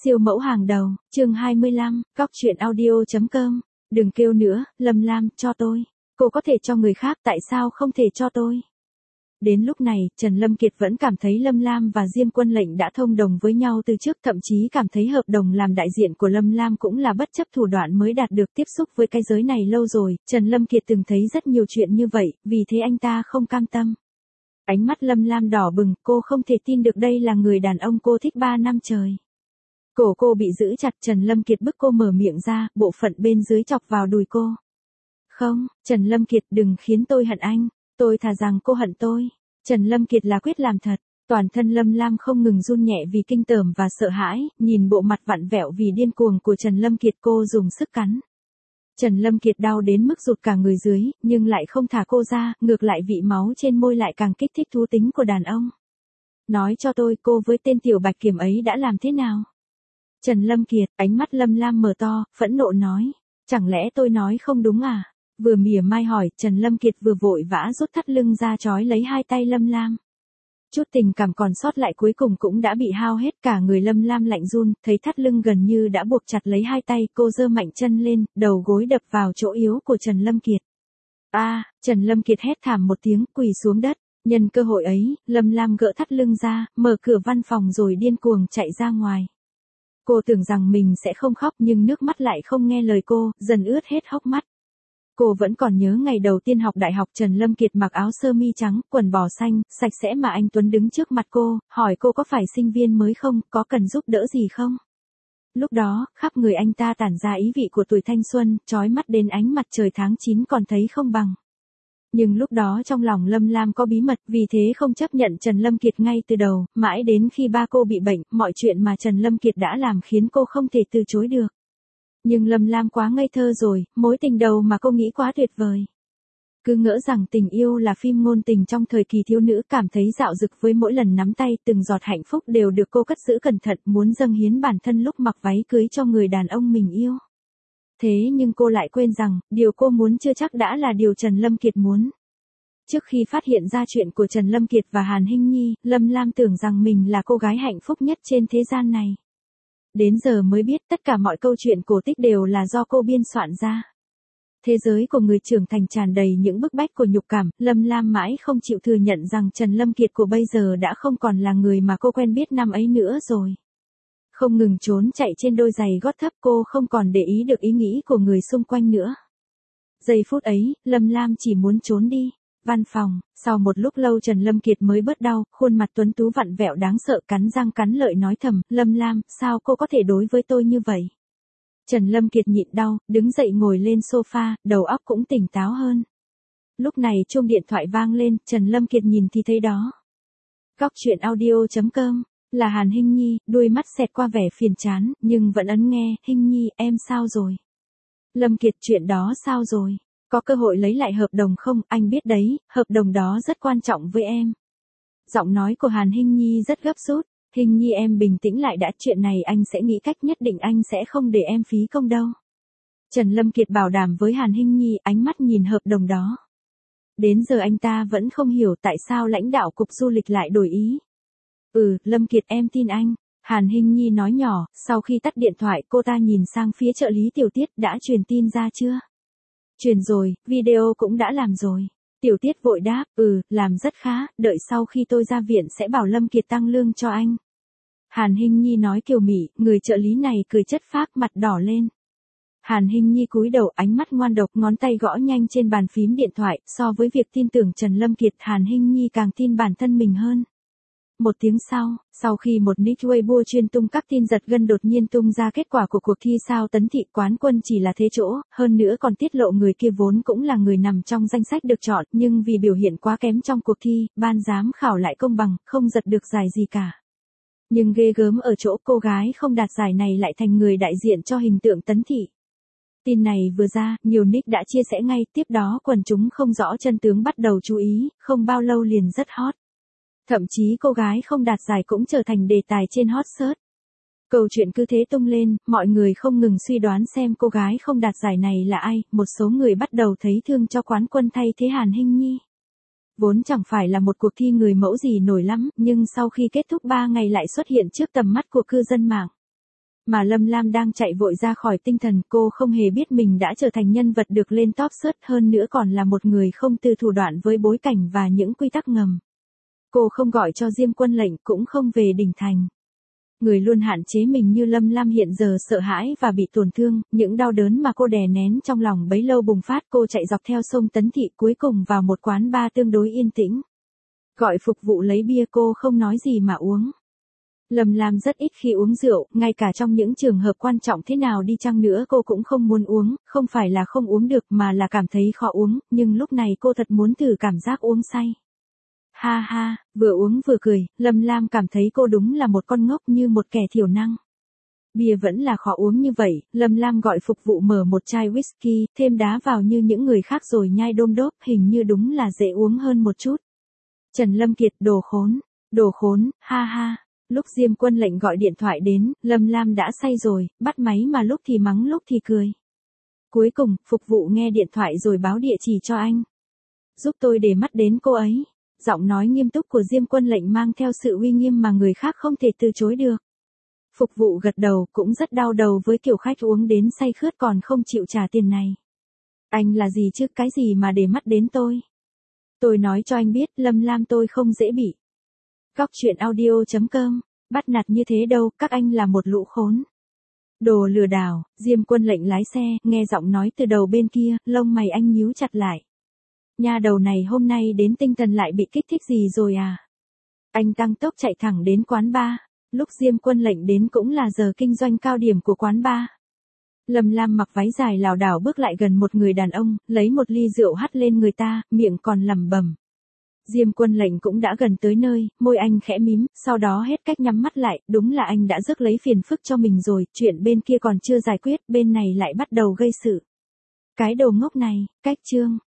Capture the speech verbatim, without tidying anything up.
Siêu mẫu hàng đầu, chương hai mươi lăm, góc truyện audio.com. Đừng kêu nữa, Lâm Lam, cho tôi. Cô có thể cho người khác, tại sao không thể cho tôi? Đến lúc này, Trần Lâm Kiệt vẫn cảm thấy Lâm Lam và Diêm Quân Lệnh đã thông đồng với nhau từ trước, thậm chí cảm thấy hợp đồng làm đại diện của Lâm Lam cũng là bất chấp thủ đoạn mới đạt được. Tiếp xúc với cái giới này lâu rồi, Trần Lâm Kiệt từng thấy rất nhiều chuyện như vậy, vì thế anh ta không cam tâm. Ánh mắt Lâm Lam đỏ bừng, cô không thể tin được đây là người đàn ông cô thích ba năm trời. Cổ cô bị giữ chặt, Trần Lâm Kiệt bức cô mở miệng ra, bộ phận bên dưới chọc vào đùi cô. Không, Trần Lâm Kiệt, đừng khiến tôi hận anh, tôi thà rằng cô hận tôi. Trần Lâm Kiệt là quyết làm thật, toàn thân Lâm Lam không ngừng run nhẹ vì kinh tởm và sợ hãi, nhìn bộ mặt vặn vẹo vì điên cuồng của Trần Lâm Kiệt, cô dùng sức cắn. Trần Lâm Kiệt đau đến mức rụt cả người dưới, nhưng lại không thả cô ra, ngược lại vị máu trên môi lại càng kích thích thú tính của đàn ông. Nói cho tôi, cô với tên tiểu Bạch Kiểm ấy đã làm thế nào? Trần Lâm Kiệt, ánh mắt Lâm Lam mở to, phẫn nộ nói. Chẳng lẽ tôi nói không đúng à? Vừa mỉa mai hỏi, Trần Lâm Kiệt vừa vội vã rút thắt lưng ra trói lấy hai tay Lâm Lam. Chút tình cảm còn sót lại cuối cùng cũng đã bị hao hết, cả người Lâm Lam lạnh run, thấy thắt lưng gần như đã buộc chặt lấy hai tay, cô giơ mạnh chân lên, đầu gối đập vào chỗ yếu của Trần Lâm Kiệt. A, à, Trần Lâm Kiệt hét thảm một tiếng, quỳ xuống đất. Nhân cơ hội ấy, Lâm Lam gỡ thắt lưng ra, mở cửa văn phòng rồi điên cuồng chạy ra ngoài. Cô tưởng rằng mình sẽ không khóc nhưng nước mắt lại không nghe lời cô, dần ướt hết hốc mắt. Cô vẫn còn nhớ ngày đầu tiên học đại học, Trần Lâm Kiệt mặc áo sơ mi trắng, quần bò xanh, sạch sẽ mà anh Tuấn đứng trước mặt cô, hỏi cô có phải sinh viên mới không, có cần giúp đỡ gì không? Lúc đó, khắp người anh ta tản ra ý vị của tuổi thanh xuân, chói mắt đến ánh mặt trời tháng chín còn thấy không bằng. Nhưng lúc đó trong lòng Lâm Lam có bí mật, vì thế không chấp nhận Trần Lâm Kiệt ngay từ đầu, mãi đến khi ba cô bị bệnh, mọi chuyện mà Trần Lâm Kiệt đã làm khiến cô không thể từ chối được. Nhưng Lâm Lam quá ngây thơ rồi, mối tình đầu mà cô nghĩ quá tuyệt vời. Cứ ngỡ rằng tình yêu là phim ngôn tình trong thời kỳ thiếu nữ, cảm thấy dạo dực với mỗi lần nắm tay, từng giọt hạnh phúc đều được cô cất giữ cẩn thận, muốn dâng hiến bản thân lúc mặc váy cưới cho người đàn ông mình yêu. Thế nhưng cô lại quên rằng, điều cô muốn chưa chắc đã là điều Trần Lâm Kiệt muốn. Trước khi phát hiện ra chuyện của Trần Lâm Kiệt và Hàn Hinh Nhi, Lâm Lam tưởng rằng mình là cô gái hạnh phúc nhất trên thế gian này. Đến giờ mới biết tất cả mọi câu chuyện cổ tích đều là do cô biên soạn ra. Thế giới của người trưởng thành tràn đầy những bức bách của nhục cảm, Lâm Lam mãi không chịu thừa nhận rằng Trần Lâm Kiệt của bây giờ đã không còn là người mà cô quen biết năm ấy nữa rồi. Không ngừng trốn chạy trên đôi giày gót thấp, cô không còn để ý được ý nghĩ của người xung quanh nữa. Giây phút ấy, Lâm Lam chỉ muốn trốn đi. Văn phòng, sau một lúc lâu Trần Lâm Kiệt mới bớt đau, khuôn mặt tuấn tú vặn vẹo đáng sợ, cắn răng cắn lợi nói thầm, Lâm Lam, sao cô có thể đối với tôi như vậy? Trần Lâm Kiệt nhịn đau, đứng dậy ngồi lên sofa, đầu óc cũng tỉnh táo hơn. Lúc này chuông điện thoại vang lên, Trần Lâm Kiệt nhìn thì thấy đó. Góc truyện audio.com, là Hàn Hinh Nhi, đuôi mắt xẹt qua vẻ phiền chán, nhưng vẫn ấn nghe, Hinh Nhi, em sao rồi? Lâm Kiệt, chuyện đó sao rồi? Có cơ hội lấy lại hợp đồng không, anh biết đấy, hợp đồng đó rất quan trọng với em. Giọng nói của Hàn Hinh Nhi rất gấp rút, Hinh Nhi em bình tĩnh lại đã, chuyện này anh sẽ nghĩ cách, nhất định anh sẽ không để em phí công đâu. Trần Lâm Kiệt bảo đảm với Hàn Hinh Nhi, ánh mắt nhìn hợp đồng đó. Đến giờ anh ta vẫn không hiểu tại sao lãnh đạo cục du lịch lại đổi ý. Ừ, Lâm Kiệt em tin anh. Hàn Hinh Nhi nói nhỏ, sau khi tắt điện thoại cô ta nhìn sang phía trợ lý Tiểu Tiết, đã truyền tin ra chưa? Truyền rồi, video cũng đã làm rồi. Tiểu Tiết vội đáp, ừ, làm rất khá, đợi sau khi tôi ra viện sẽ bảo Lâm Kiệt tăng lương cho anh. Hàn Hinh Nhi nói kiều mị, người trợ lý này cười chất phác, mặt đỏ lên. Hàn Hinh Nhi cúi đầu, ánh mắt ngoan độc, ngón tay gõ nhanh trên bàn phím điện thoại, so với việc tin tưởng Trần Lâm Kiệt, Hàn Hinh Nhi càng tin bản thân mình hơn. Một tiếng sau, sau khi một nick Weibo chuyên tung các tin giật gân đột nhiên tung ra kết quả của cuộc thi sao Tấn Thị, quán quân chỉ là thế chỗ, hơn nữa còn tiết lộ người kia vốn cũng là người nằm trong danh sách được chọn, nhưng vì biểu hiện quá kém trong cuộc thi, ban giám khảo lại công bằng, không giật được giải gì cả. Nhưng ghê gớm ở chỗ cô gái không đạt giải này lại thành người đại diện cho hình tượng Tấn Thị. Tin này vừa ra, nhiều nick đã chia sẻ ngay, tiếp đó quần chúng không rõ chân tướng bắt đầu chú ý, không bao lâu liền rất hot. Thậm chí cô gái không đạt giải cũng trở thành đề tài trên hot search. Câu chuyện cứ thế tung lên, mọi người không ngừng suy đoán xem cô gái không đạt giải này là ai, một số người bắt đầu thấy thương cho quán quân thay thế Hàn Hinh Nhi. Vốn chẳng phải là một cuộc thi người mẫu gì nổi lắm, nhưng sau khi kết thúc ba ngày lại xuất hiện trước tầm mắt của cư dân mạng. Mà Lâm Lam đang chạy vội ra khỏi tinh thần, cô không hề biết mình đã trở thành nhân vật được lên top search, hơn nữa còn là một người không từ thủ đoạn với bối cảnh và những quy tắc ngầm. Cô không gọi cho Diêm Quân Lệnh, cũng không về đỉnh thành. Người luôn hạn chế mình như Lâm Lam hiện giờ sợ hãi và bị tổn thương, những đau đớn mà cô đè nén trong lòng bấy lâu bùng phát. Cô chạy dọc theo sông Tấn Thị, cuối cùng vào một quán bar tương đối yên tĩnh. Gọi phục vụ lấy bia, cô không nói gì mà uống. Lâm Lam rất ít khi uống rượu, ngay cả trong những trường hợp quan trọng thế nào đi chăng nữa cô cũng không muốn uống, không phải là không uống được mà là cảm thấy khó uống, nhưng lúc này cô thật muốn thử cảm giác uống say. Ha ha, vừa uống vừa cười, Lâm Lam cảm thấy cô đúng là một con ngốc, như một kẻ thiểu năng. Bia vẫn là khó uống như vậy, Lâm Lam gọi phục vụ mở một chai whisky, thêm đá vào như những người khác rồi nhai đôm đốp, hình như đúng là dễ uống hơn một chút. Trần Lâm Kiệt, đồ khốn, đồ khốn, ha ha. Lúc Diêm Quân Lệnh gọi điện thoại đến, Lâm Lam đã say rồi, bắt máy mà lúc thì mắng lúc thì cười. Cuối cùng, phục vụ nghe điện thoại rồi báo địa chỉ cho anh. Giúp tôi để mắt đến cô ấy. Giọng nói nghiêm túc của Diêm Quân Lệnh mang theo sự uy nghiêm mà người khác không thể từ chối được. Phục vụ gật đầu, cũng rất đau đầu với kiểu khách uống đến say khướt còn không chịu trả tiền này. Anh là gì chứ, cái gì mà để mắt đến tôi? Tôi nói cho anh biết, Lâm Lam tôi không dễ bị. Góc truyện audio chấm com, bắt nạt như thế đâu, các anh là một lũ khốn. Đồ lừa đảo. Diêm Quân Lệnh lái xe, nghe giọng nói từ đầu bên kia, lông mày anh nhíu chặt lại. Nha đầu này hôm nay đến tinh thần lại bị kích thích gì rồi à? Anh tăng tốc chạy thẳng đến quán bar. Lúc Diêm Quân Lệnh đến cũng là giờ kinh doanh cao điểm của quán bar. Lâm Lam mặc váy dài lảo đảo bước lại gần một người đàn ông, lấy một ly rượu hắt lên người ta, miệng còn lẩm bẩm. Diêm Quân Lệnh cũng đã gần tới nơi, môi anh khẽ mím, sau đó hết cách nhắm mắt lại, đúng là anh đã rước lấy phiền phức cho mình rồi, chuyện bên kia còn chưa giải quyết, bên này lại bắt đầu gây sự. Cái đồ ngốc này, cách chương.